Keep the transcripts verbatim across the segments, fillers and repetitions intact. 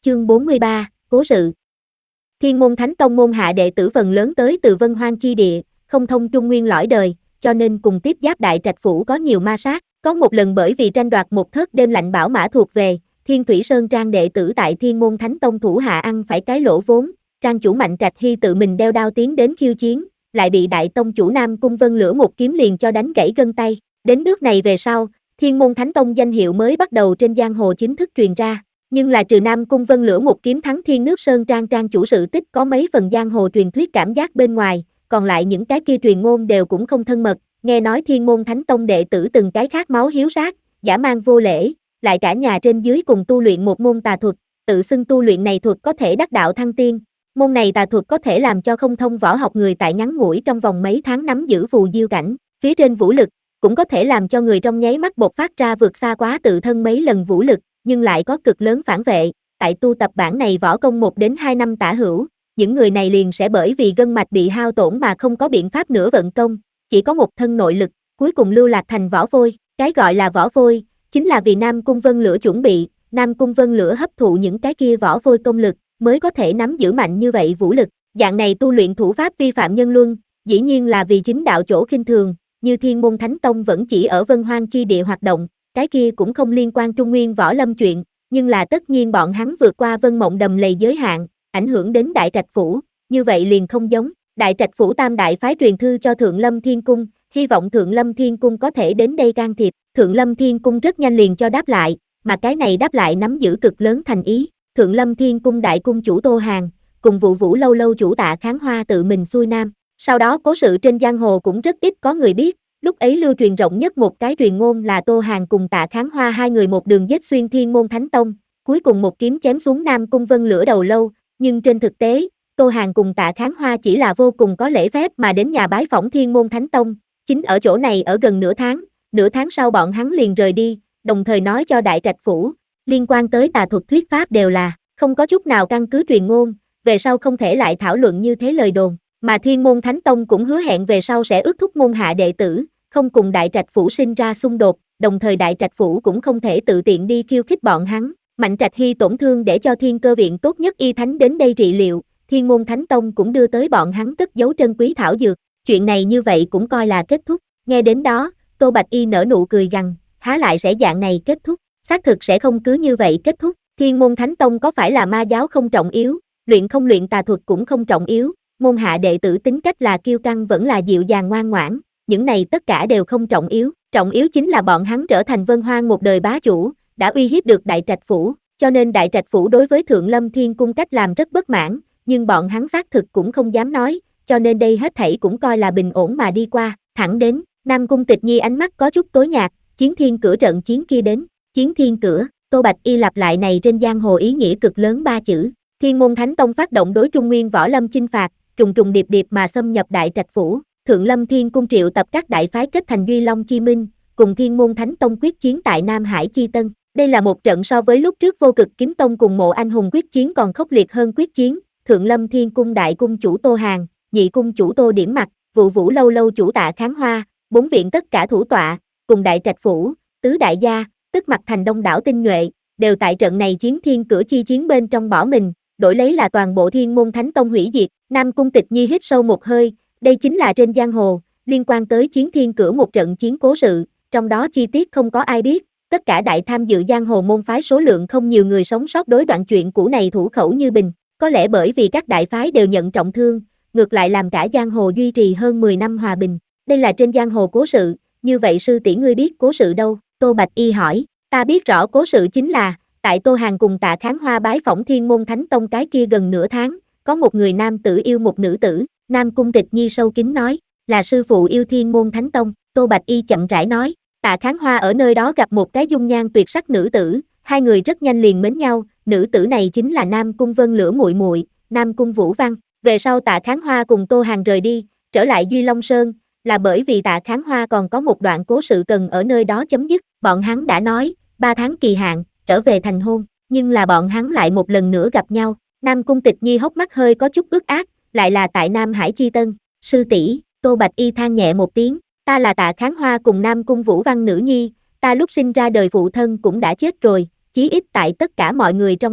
Chương bốn mươi ba, Cố sự. Thiên Môn Thánh Tông môn hạ đệ tử phần lớn tới từ Vân Hoang chi địa, không thông trung nguyên lõi đời, cho nên cùng tiếp giáp Đại Trạch phủ có nhiều ma sát. Có một lần bởi vì tranh đoạt một thớt đêm lạnh bảo mã thuộc về, Thiên Thủy Sơn Trang đệ tử tại Thiên Môn Thánh Tông thủ hạ ăn phải cái lỗ vốn, Trang chủ Mạnh Trạch Hy tự mình đeo đao tiến đến khiêu chiến, lại bị Đại Tông chủ Nam Cung Vân Lửa một kiếm liền cho đánh gãy gân tay. Đến nước này về sau, Thiên Môn Thánh Tông danh hiệu mới bắt đầu trên giang hồ chính thức truyền ra. Nhưng là trừ Nam Cung Vân Lửa một kiếm thắng Thiên Nước Sơn Trang Trang chủ sự tích có mấy phần giang hồ truyền thuyết cảm giác bên ngoài, còn lại những cái kia truyền ngôn đều cũng không thân mật. Nghe nói Thiên Môn Thánh Tông đệ tử từng cái khát máu hiếu sát, dã man vô lễ, lại cả nhà trên dưới cùng tu luyện một môn tà thuật, tự xưng tu luyện này thuật có thể đắc đạo thăng tiên. Môn này tà thuật có thể làm cho không thông võ học người tại ngắn ngủi trong vòng mấy tháng nắm giữ phù diêu cảnh, phía trên vũ lực, cũng có thể làm cho người trong nháy mắt bộc phát ra vượt xa quá tự thân mấy lần vũ lực, nhưng lại có cực lớn phản vệ. Tại tu tập bản này võ công một đến hai năm tả hữu, những người này liền sẽ bởi vì gân mạch bị hao tổn mà không có biện pháp nữa vận công, chỉ có một thân nội lực, cuối cùng lưu lạc thành võ phôi. Cái gọi là võ phôi, chính là vì Nam Cung Vân Lửa chuẩn bị, Nam Cung Vân Lửa hấp thụ những cái kia võ phôi công lực, mới có thể nắm giữ mạnh như vậy vũ lực. Dạng này tu luyện thủ pháp vi phạm nhân luân, dĩ nhiên là vì chính đạo chỗ khinh thường, như Thiên Môn Thánh Tông vẫn chỉ ở Vân Hoang chi địa hoạt động, cái kia cũng không liên quan Trung Nguyên võ lâm chuyện, nhưng là tất nhiên bọn hắn vượt qua Vân Mộng Đầm lầy giới hạn, ảnh hưởng đến Đại Trạch phủ, như vậy liền không giống. Đại Trạch phủ tam đại phái truyền thư cho Thượng Lâm Thiên Cung, hy vọng Thượng Lâm Thiên Cung có thể đến đây can thiệp. Thượng Lâm Thiên Cung rất nhanh liền cho đáp lại, mà cái này đáp lại nắm giữ cực lớn thành ý. Thượng Lâm Thiên Cung đại cung chủ Tô Hàn, cùng vụ Vũ lâu lâu chủ Tạ Kháng Hoa tự mình xuôi nam. Sau đó cố sự trên giang hồ cũng rất ít có người biết, lúc ấy lưu truyền rộng nhất một cái truyền ngôn là Tô Hàn cùng Tạ Kháng Hoa hai người một đường giết xuyên Thiên Môn Thánh Tông, cuối cùng một kiếm chém xuống Nam Cung Vân Lửa đầu lâu, nhưng trên thực tế, Tô Hàn cùng Tạ Kháng Hoa chỉ là vô cùng có lễ phép mà đến nhà bái phỏng Thiên Môn Thánh Tông, chính ở chỗ này ở gần nửa tháng, nửa tháng sau bọn hắn liền rời đi, đồng thời nói cho Đại Trạch phủ, liên quan tới tà thuật thuyết pháp đều là không có chút nào căn cứ truyền ngôn, về sau không thể lại thảo luận như thế lời đồn, mà Thiên Môn Thánh Tông cũng hứa hẹn về sau sẽ ước thúc môn hạ đệ tử, không cùng Đại Trạch phủ sinh ra xung đột, đồng thời Đại Trạch phủ cũng không thể tự tiện đi khiêu khích bọn hắn. Mạnh Trạch Hy tổn thương để cho Thiên Cơ viện tốt nhất y thánh đến đây trị liệu, Thiên Môn Thánh Tông cũng đưa tới bọn hắn cất giấu trân quý thảo dược, chuyện này như vậy cũng coi là kết thúc. Nghe đến đó, Tô Bạch Y nở nụ cười gằn, há lại sẽ dạng này kết thúc, xác thực sẽ không cứ như vậy kết thúc. Thiên Môn Thánh Tông có phải là ma giáo không trọng yếu, luyện không luyện tà thuật cũng không trọng yếu, môn hạ đệ tử tính cách là kiêu căng vẫn là dịu dàng ngoan ngoãn, những này tất cả đều không trọng yếu, trọng yếu chính là bọn hắn trở thành Vân Hoang một đời bá chủ, đã uy hiếp được Đại Trạch phủ, cho nên Đại Trạch phủ đối với Thượng Lâm Thiên Cung cách làm rất bất mãn, nhưng bọn hắn xác thực cũng không dám nói, cho nên đây hết thảy cũng coi là bình ổn mà đi qua. Thẳng đến Nam Cung Tịch Nhi ánh mắt có chút tối nhạt, chiến thiên cửa trận chiến kia đến, chiến thiên cửa. Tô Bạch Y lặp lại này trên giang hồ ý nghĩa cực lớn ba chữ. Thiên Môn Thánh Tông phát động đối Trung Nguyên võ lâm chinh phạt, trùng trùng điệp điệp mà xâm nhập Đại Trạch phủ. Thượng Lâm Thiên Cung triệu tập các đại phái kết thành Duy Long Chi Minh, cùng Thiên Môn Thánh Tông quyết chiến tại Nam Hải Chi Tân. Đây là một trận so với lúc trước Vô Cực Kiếm Tông cùng Mộ Anh Hùng quyết chiến còn khốc liệt hơn quyết chiến. Thượng Lâm Thiên Cung đại cung chủ Tô Hàn, nhị cung chủ Tô Điểm Mặc, vụ Vũ lâu lâu chủ Tạ Kháng Hoa, bốn viện tất cả thủ tọa, cùng Đại Trạch phủ, tứ đại gia, tức mặt thành đông đảo tinh nhuệ, đều tại trận này chiến thiên cửa chi chiến bên trong bỏ mình, đổi lấy là toàn bộ Thiên Môn Thánh Tông hủy diệt. Nam Cung Tịch Nhi hít sâu một hơi, đây chính là trên giang hồ, liên quan tới chiến thiên cửa một trận chiến cố sự, trong đó chi tiết không có ai biết, tất cả đại tham dự giang hồ môn phái số lượng không nhiều người sống sót đối đoạn chuyện cũ này thủ khẩu như bình, có lẽ bởi vì các đại phái đều nhận trọng thương, ngược lại làm cả giang hồ duy trì hơn mười năm hòa bình. Đây là trên giang hồ cố sự, như vậy sư tỷ ngươi biết cố sự đâu? Tô Bạch Y hỏi. Ta biết rõ cố sự chính là, tại Tô Hàn cùng Tạ Kháng Hoa bái phỏng Thiên Môn Thánh Tông cái kia gần nửa tháng, có một người nam tử yêu một nữ tử. Nam Cung Tịch Nhi sâu kín nói, là sư phụ yêu Thiên Môn Thánh Tông. Tô Bạch Y chậm rãi nói, Tạ Kháng Hoa ở nơi đó gặp một cái dung nhan tuyệt sắc nữ tử, hai người rất nhanh liền mến nhau, nữ tử này chính là Nam Cung Vân Lửa muội muội, Nam Cung Vũ Văn. Về sau Tạ Kháng Hoa cùng Tô Hàn rời đi, trở lại Duy Long Sơn, là bởi vì Tạ Kháng Hoa còn có một đoạn cố sự cần ở nơi đó chấm dứt, bọn hắn đã nói, ba tháng kỳ hạn, trở về thành hôn, nhưng là bọn hắn lại một lần nữa gặp nhau. Nam Cung Tịch Nhi hốc mắt hơi có chút ướt át, lại là tại Nam Hải Chi Tân. Sư tỷ, Tô Bạch Y than nhẹ một tiếng, ta là Tạ Kháng Hoa cùng Nam Cung Vũ Văn nữ nhi, ta lúc sinh ra đời phụ thân cũng đã chết rồi, chí ít tại tất cả mọi người trong mắt,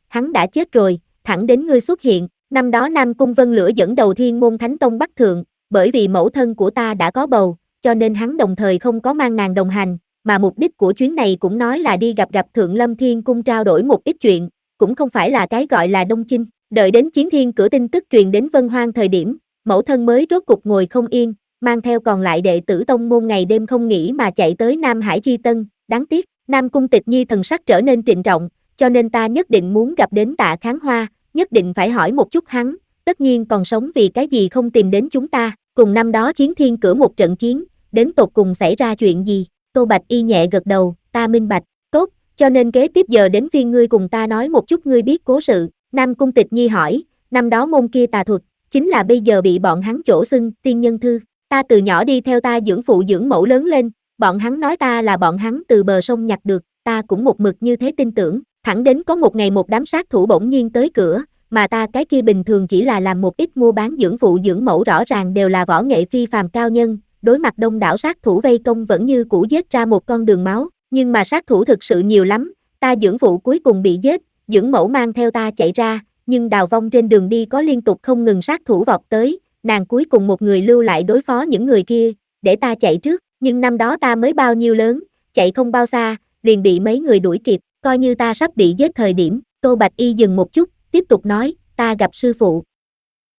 hắn đã chết rồi, thẳng đến ngươi xuất hiện. Năm đó Nam Cung Vân Lửa dẫn đầu Thiên Môn Thánh Tông Bắc Thượng, bởi vì mẫu thân của ta đã có bầu, cho nên hắn đồng thời không có mang nàng đồng hành, mà mục đích của chuyến này cũng nói là đi gặp gặp Thượng Lâm Thiên Cung trao đổi một ít chuyện, cũng không phải là cái gọi là đông chinh. Đợi đến Chiến Thiên Cửa tin tức truyền đến Vân Hoang thời điểm, mẫu thân mới rốt cục ngồi không yên, mang theo còn lại đệ tử tông môn ngày đêm không nghỉ mà chạy tới Nam Hải Chi Tân. Đáng tiếc, Nam Cung Tịch Nhi thần sắc trở nên trịnh trọng, cho nên ta nhất định muốn gặp đến Tạ Kháng Hoa, nhất định phải hỏi một chút hắn, tất nhiên còn sống vì cái gì không tìm đến chúng ta, cùng năm đó Chiến Thiên Cửa một trận chiến, đến tột cùng xảy ra chuyện gì. Tô Bạch Y nhẹ gật đầu, ta minh bạch, tốt, cho nên kế tiếp giờ đến phiên ngươi cùng ta nói một chút ngươi biết cố sự. Nam Cung Tịch Nhi hỏi, năm đó môn kia tà thuật, chính là bây giờ bị bọn hắn chỗ xưng tiên nhân thư. Ta từ nhỏ đi theo ta dưỡng phụ dưỡng mẫu lớn lên, bọn hắn nói ta là bọn hắn từ bờ sông nhặt được, ta cũng một mực như thế tin tưởng, thẳng đến có một ngày một đám sát thủ bỗng nhiên tới cửa, mà ta cái kia bình thường chỉ là làm một ít mua bán dưỡng phụ dưỡng mẫu rõ ràng đều là võ nghệ phi phàm cao nhân, đối mặt đông đảo sát thủ vây công vẫn như cũ giết ra một con đường máu, nhưng mà sát thủ thực sự nhiều lắm, ta dưỡng phụ cuối cùng bị giết, dưỡng mẫu mang theo ta chạy ra, nhưng đào vong trên đường đi có liên tục không ngừng sát thủ vọt tới, nàng cuối cùng một người lưu lại đối phó những người kia, để ta chạy trước, nhưng năm đó ta mới bao nhiêu lớn, chạy không bao xa, liền bị mấy người đuổi kịp, coi như ta sắp bị giết thời điểm. Tô Bạch Y dừng một chút, tiếp tục nói, ta gặp sư phụ,